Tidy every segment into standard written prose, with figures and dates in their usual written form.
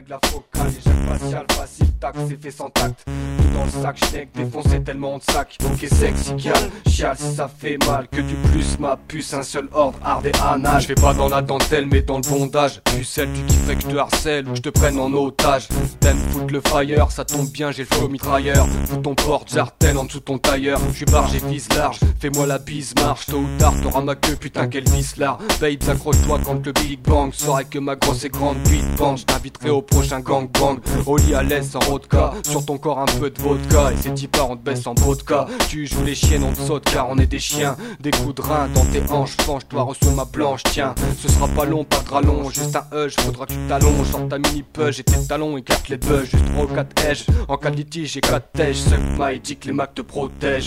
règle la focale. Éjac facial, facile, tac, c'est fait sans tact. Tout dans le sac, schneck, défoncé tellement de sac. Ok, sexy gal, chiale si ça fait mal. Que du plus, ma puce, un seul ordre, hard et anal. Je fais pas dans la dentelle, mais dans le bondage. Pucelle, tu kifferais que je te harcèle ou que je te prenne en otage. T'aimes foutre le fire, ça tombe bien, j'ai le flow mitrailleur. Fous ton porte, jartel en dessous ton tailleur. J'suis barge et vise large, fais-moi la bise, marche. Tôt ou tard, t'auras ma queue, putain quelle vis là. Babe, accroche-toi quand le Big Bang saurait que ma grosse et grande beat bang. J't'inviterai au prochain gangbang. Au lit à l'aise sans vodka, sur ton corps un peu de vodka. Et ces types on te baisse en vodka. Tu joues les chiennes, on te saute car on est des chiens. Des coups de rein dans tes hanches, penche-toi, reçois ma planche, tiens. Ce sera pas long, pas de rallonge, juste un hush, faudra que tu t'allonges. Sors ta mini push et tes talons, écarte les bugs. Juste 3 ou 4 edge, en cas de litige j'ai 4 tèches. Suck my dick, les macs te protègent.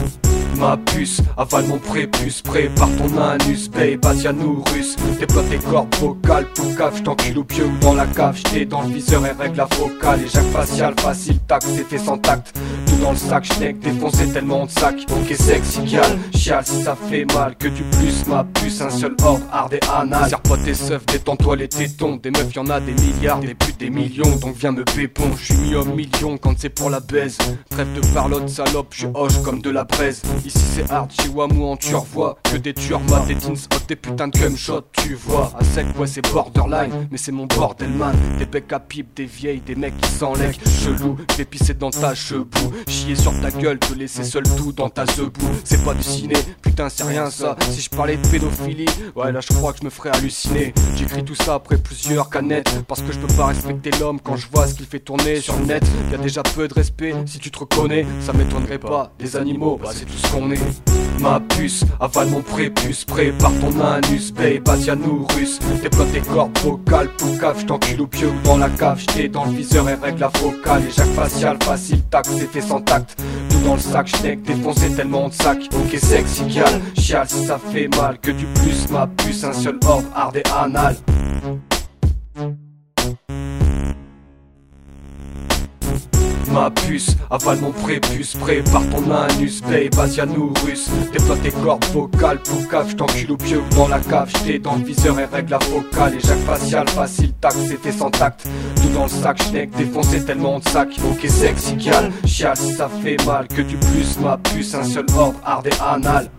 Ma puce, avale mon prépuce, prépare ton anus, babe, asianourus. Déploie tes cordes vocales, poucave, j't'encule au pied ou dans la cave. J't'ai dans le viseur et règle la focale. Éjac facial, facile, tac, c'est fait sans tact. Tout dans le sac, schneck, défoncé tellement de sac. Ok, sexy gal, chiale si ça fait mal. Que du plus, ma puce, un seul ordre, hard et anal. Serre pas tes seufs, détends-toi les tétons. Des meufs y'en a des milliards, des putes des millions. Donc viens me pépon, j'suis mis au million quand c'est pour la baise. Trêve de parlotte, salope, j'suis hoche comme de la braise. Ici c'est hard, chez Wamou en turvois. Que des tueurs mat, des teens hot, des putains de cum shot, tu vois. À sec, ouais c'est borderline, mais c'est mon bordel man. Des becs à pipe, des vieilles, des mecs qui s'enlèquent. Chelou, vais pisser dans ta chebou. Chier sur ta gueule, te laisser seul tout dans ta zebou. C'est pas du ciné, putain c'est rien ça. Si je parlais de pédophilie, ouais là je crois que je me ferais halluciner. J'écris tout ça après plusieurs canettes, parce que je peux pas respecter l'homme quand je vois ce qu'il fait tourner sur le net. Y'a déjà peu de respect, si tu te reconnais, ça m'étonnerait pas. Des animaux, bah c'est tout ce qu'on est. Ma puce, avale mon prépuce, prépare ton anus, babe, asianourus. Déploie tes cordes vocales, poucave, j't'encule au pied ou dans la cave. J't'ai dans le viseur et règle la focale. Éjac facial, facile, tac, c'est fait sans tact. Tout dans le sac, schneck, défoncé tellement de sac. Ok, sexy gal, chiale si ça fait mal. Que du plus, ma puce, un seul ordre, hard et anal. Ma puce, avale mon prépuce, prépare ton anus, babe, asianourus. Déploie tes cordes vocales, poucave, j't'encule au pied ou dans la cave. J't'ai dans le viseur et règle la focale. Éjac facial, facile, tac, c'est fait sans tact. Tout dans le sac, schneck, défoncé tellement de sac. Ok, sexy gal, chiale si ça fait mal. Que du plus, ma puce, un seul ordre, hard et anal.